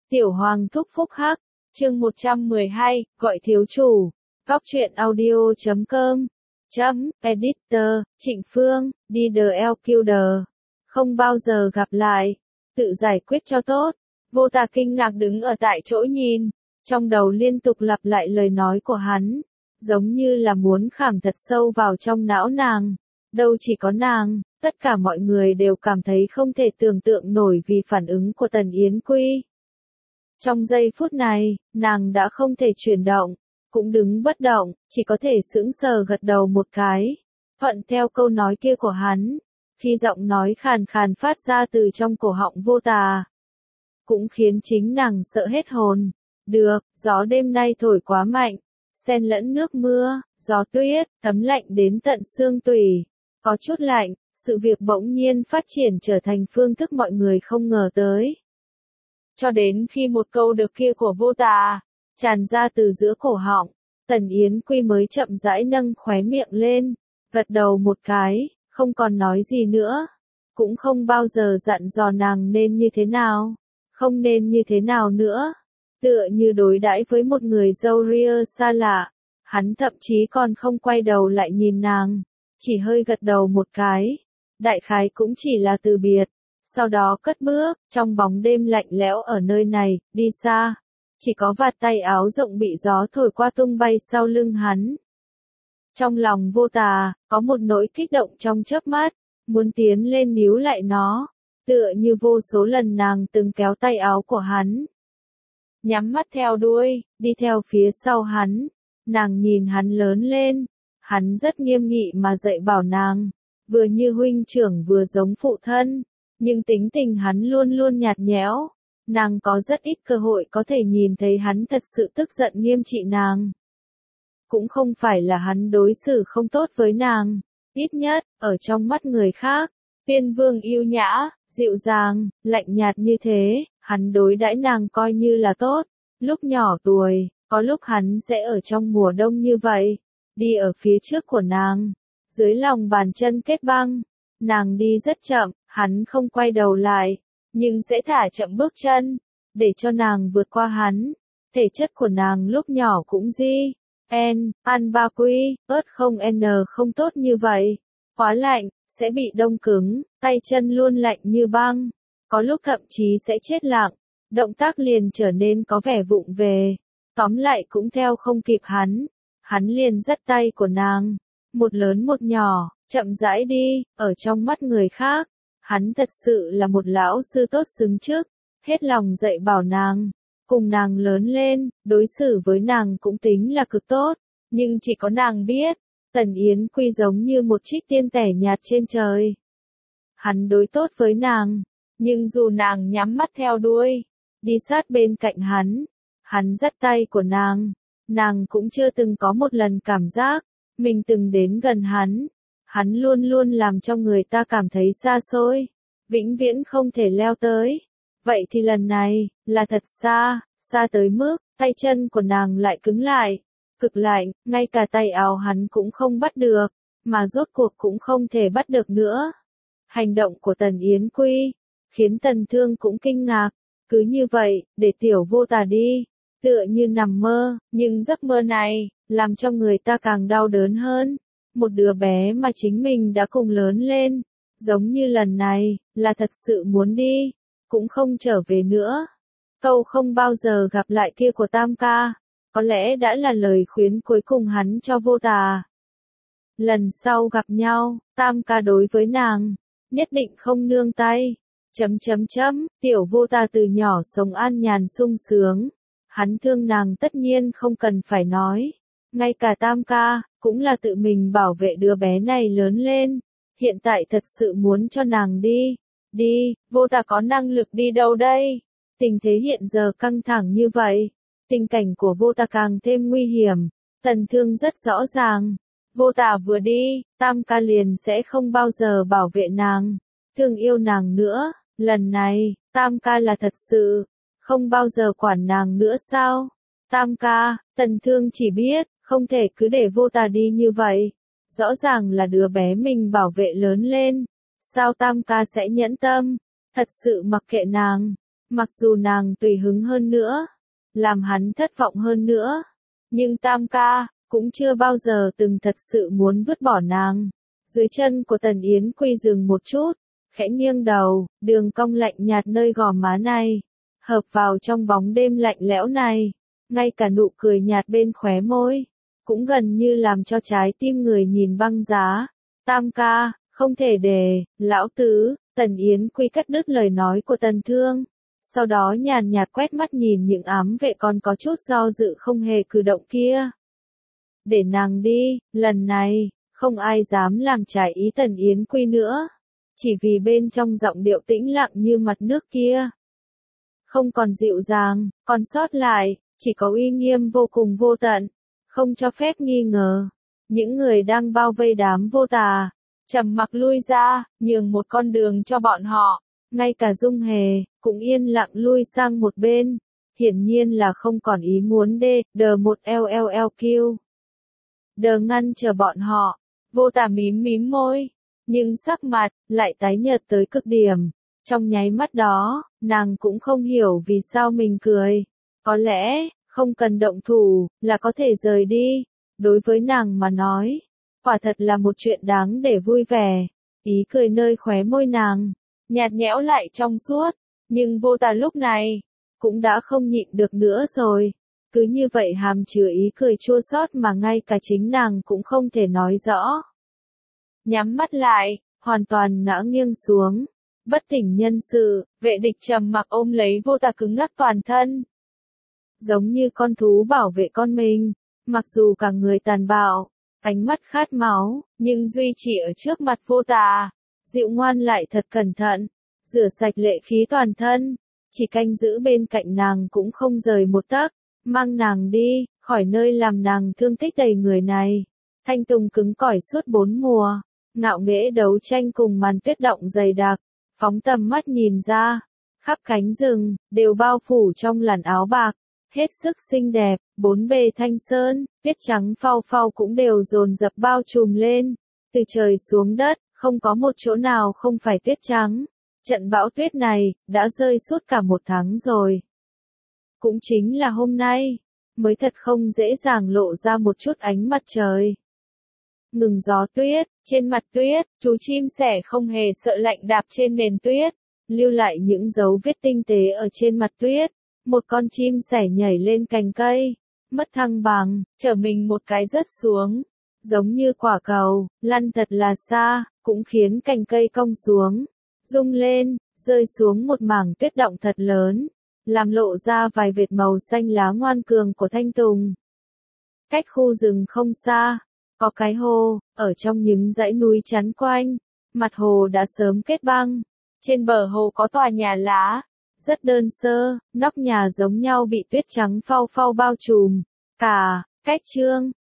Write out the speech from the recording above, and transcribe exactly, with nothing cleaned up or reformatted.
Tiểu Hoàng thúc phúc hắc, chương một trăm mười hai, gọi thiếu chủ, góc truyện audio chấm com, chấm, editor, Trịnh Phương, đi the Elkilder, không bao giờ gặp lại, tự giải quyết cho tốt, vô tà kinh ngạc đứng ở tại chỗ nhìn, trong đầu liên tục lặp lại lời nói của hắn, giống như là muốn khảm thật sâu vào trong não nàng, đâu chỉ có nàng, tất cả mọi người đều cảm thấy không thể tưởng tượng nổi vì phản ứng của Tần Yến Quy. Trong giây phút này, nàng đã không thể chuyển động, cũng đứng bất động, chỉ có thể sững sờ gật đầu một cái, thuận theo câu nói kia của hắn, khi giọng nói khàn khàn phát ra từ trong cổ họng vô tà. Cũng khiến chính nàng sợ hết hồn. Được, gió đêm nay thổi quá mạnh, xen lẫn nước mưa, gió tuyết, thấm lạnh đến tận xương tủy, có chút lạnh, sự việc bỗng nhiên phát triển trở thành phương thức mọi người không ngờ tới. Cho đến khi một câu được kia của vô tà, tràn ra từ giữa cổ họng, Tần Yến Quy mới chậm rãi nâng khóe miệng lên, gật đầu một cái, không còn nói gì nữa, cũng không bao giờ dặn dò nàng nên như thế nào, không nên như thế nào nữa, tựa như đối đãi với một người dâu ria xa lạ, hắn thậm chí còn không quay đầu lại nhìn nàng, chỉ hơi gật đầu một cái, đại khái cũng chỉ là từ biệt. Sau đó cất bước, trong bóng đêm lạnh lẽo ở nơi này, đi xa. Chỉ có vạt tay áo rộng bị gió thổi qua tung bay sau lưng hắn. Trong lòng vô tà, có một nỗi kích động trong chớp mắt, muốn tiến lên níu lại nó, tựa như vô số lần nàng từng kéo tay áo của hắn. Nhắm mắt theo đuôi, đi theo phía sau hắn, nàng nhìn hắn lớn lên, hắn rất nghiêm nghị mà dạy bảo nàng, vừa như huynh trưởng vừa giống phụ thân. Nhưng tính tình hắn luôn luôn nhạt nhẽo, nàng có rất ít cơ hội có thể nhìn thấy hắn thật sự tức giận nghiêm trị nàng. Cũng không phải là hắn đối xử không tốt với nàng, ít nhất, ở trong mắt người khác, Tiên Vương yêu nhã, dịu dàng, lạnh nhạt như thế, hắn đối đãi nàng coi như là tốt. Lúc nhỏ tuổi, có lúc hắn sẽ ở trong mùa đông như vậy, đi ở phía trước của nàng, dưới lòng bàn chân kết băng. Nàng đi rất chậm, hắn không quay đầu lại, nhưng sẽ thả chậm bước chân, để cho nàng vượt qua hắn. Thể chất của nàng lúc nhỏ cũng di, N, ăn ba quy, ớt không N không tốt như vậy. Quá lạnh, sẽ bị đông cứng, tay chân luôn lạnh như băng. Có lúc thậm chí sẽ chết lặng, động tác liền trở nên có vẻ vụng về. Tóm lại cũng theo không kịp hắn, hắn liền dắt tay của nàng, một lớn một nhỏ. Chậm rãi đi, ở trong mắt người khác, hắn thật sự là một lão sư tốt xứng chức, hết lòng dạy bảo nàng, cùng nàng lớn lên, đối xử với nàng cũng tính là cực tốt, nhưng chỉ có nàng biết, Tần Yến Quy giống như một trích tiên tẻ nhạt trên trời. Hắn đối tốt với nàng, nhưng dù nàng nhắm mắt theo đuôi, đi sát bên cạnh hắn, hắn dắt tay của nàng, nàng cũng chưa từng có một lần cảm giác, mình từng đến gần hắn. Hắn luôn luôn làm cho người ta cảm thấy xa xôi, vĩnh viễn không thể leo tới. Vậy thì lần này, là thật xa, xa tới mức, tay chân của nàng lại cứng lại, cực lạnh, ngay cả tay áo hắn cũng không bắt được, mà rốt cuộc cũng không thể bắt được nữa. Hành động của Tần Yến Quy, khiến Tần Thương cũng kinh ngạc, cứ như vậy, để tiểu vô tà đi, tựa như nằm mơ, nhưng giấc mơ này, làm cho người ta càng đau đớn hơn. Một đứa bé mà chính mình đã cùng lớn lên, giống như lần này, là thật sự muốn đi, cũng không trở về nữa. Câu không bao giờ gặp lại kia của Tam ca, có lẽ đã là lời khuyên cuối cùng hắn cho vô tà. Lần sau gặp nhau, Tam ca đối với nàng, nhất định không nương tay. Chấm chấm chấm, tiểu vô tà từ nhỏ sống an nhàn sung sướng, hắn thương nàng tất nhiên không cần phải nói. Ngay cả Tam ca, cũng là tự mình bảo vệ đứa bé này lớn lên, hiện tại thật sự muốn cho nàng đi, đi, vô tà có năng lực đi đâu đây? Tình thế hiện giờ căng thẳng như vậy, tình cảnh của vô tà càng thêm nguy hiểm, Tần Thương rất rõ ràng, vô tà vừa đi, Tam ca liền sẽ không bao giờ bảo vệ nàng, thương yêu nàng nữa, lần này, Tam ca là thật sự, không bao giờ quản nàng nữa sao? Tam ca, Tần Thương chỉ biết, không thể cứ để vô tà đi như vậy. Rõ ràng là đứa bé mình bảo vệ lớn lên. Sao Tam ca sẽ nhẫn tâm? Thật sự mặc kệ nàng. Mặc dù nàng tùy hứng hơn nữa, làm hắn thất vọng hơn nữa, nhưng Tam ca cũng chưa bao giờ từng thật sự muốn vứt bỏ nàng. Dưới chân của Tần Yến Quy dừng một chút, khẽ nghiêng đầu, đường cong lạnh nhạt nơi gò má này, hợp vào trong bóng đêm lạnh lẽo này, ngay cả nụ cười nhạt bên khóe môi, cũng gần như làm cho trái tim người nhìn băng giá. Tam ca, không thể để, lão tứ, Tần Yến Quy cắt đứt lời nói của Tần Thương. Sau đó nhàn nhạt quét mắt nhìn những ám vệ còn có chút do dự không hề cử động kia. Để nàng đi, lần này, không ai dám làm trái ý Tần Yến Quy nữa. Chỉ vì bên trong giọng điệu tĩnh lặng như mặt nước kia. Không còn dịu dàng, còn sót lại, chỉ có uy nghiêm vô cùng vô tận, không cho phép nghi ngờ. Những người đang bao vây đám vô tà, trầm mặc lui ra, nhường một con đường cho bọn họ. Ngay cả Dung Hề, cũng yên lặng lui sang một bên. Hiển nhiên là không còn ý muốn đê, đờ một LLLQ. Đờ ngăn chờ bọn họ. Vô tà mím mím môi, nhưng sắc mặt lại tái nhợt tới cực điểm. Trong nháy mắt đó, nàng cũng không hiểu vì sao mình cười. Có lẽ, không cần động thủ, là có thể rời đi. Đối với nàng mà nói, quả thật là một chuyện đáng để vui vẻ. Ý cười nơi khóe môi nàng, nhạt nhẽo lại trong suốt. Nhưng vô tà lúc này, cũng đã không nhịn được nữa rồi. Cứ như vậy hàm chứa ý cười chua xót mà ngay cả chính nàng cũng không thể nói rõ. Nhắm mắt lại, hoàn toàn ngã nghiêng xuống. Bất tỉnh nhân sự, vệ địch trầm mặc ôm lấy vô tà cứng ngắc toàn thân. Giống như con thú bảo vệ con mình, mặc dù cả người tàn bạo, ánh mắt khát máu, nhưng duy chỉ ở trước mặt vô tà, dịu ngoan lại thật cẩn thận, rửa sạch lệ khí toàn thân, chỉ canh giữ bên cạnh nàng cũng không rời một tấc, mang nàng đi, khỏi nơi làm nàng thương tích đầy người này. Thanh Tùng cứng cỏi suốt bốn mùa, ngạo nghễ đấu tranh cùng màn tuyết động dày đặc, phóng tầm mắt nhìn ra, khắp cánh rừng, đều bao phủ trong làn áo bạc, hết sức xinh đẹp, bốn bề thanh sơn, tuyết trắng phau phau cũng đều dồn dập bao trùm lên, từ trời xuống đất, không có một chỗ nào không phải tuyết trắng. Trận bão tuyết này, đã rơi suốt cả một tháng rồi. Cũng chính là hôm nay, mới thật không dễ dàng lộ ra một chút ánh mặt trời. Ngừng gió tuyết, trên mặt tuyết, chú chim sẻ không hề sợ lạnh đạp trên nền tuyết, lưu lại những dấu vết tinh tế ở trên mặt tuyết. Một con chim sẻ nhảy lên cành cây, mất thăng bằng, trở mình một cái rớt xuống, giống như quả cầu, lăn thật là xa, cũng khiến cành cây cong xuống, rung lên, rơi xuống một mảng tuyết động thật lớn, làm lộ ra vài vệt màu xanh lá ngoan cường của thanh tùng. Cách khu rừng không xa, có cái hồ, ở trong những dãy núi chắn quanh, mặt hồ đã sớm kết băng, trên bờ hồ có tòa nhà lá, rất đơn sơ, nóc nhà giống nhau bị tuyết trắng phau phau bao trùm, cả, cách chương,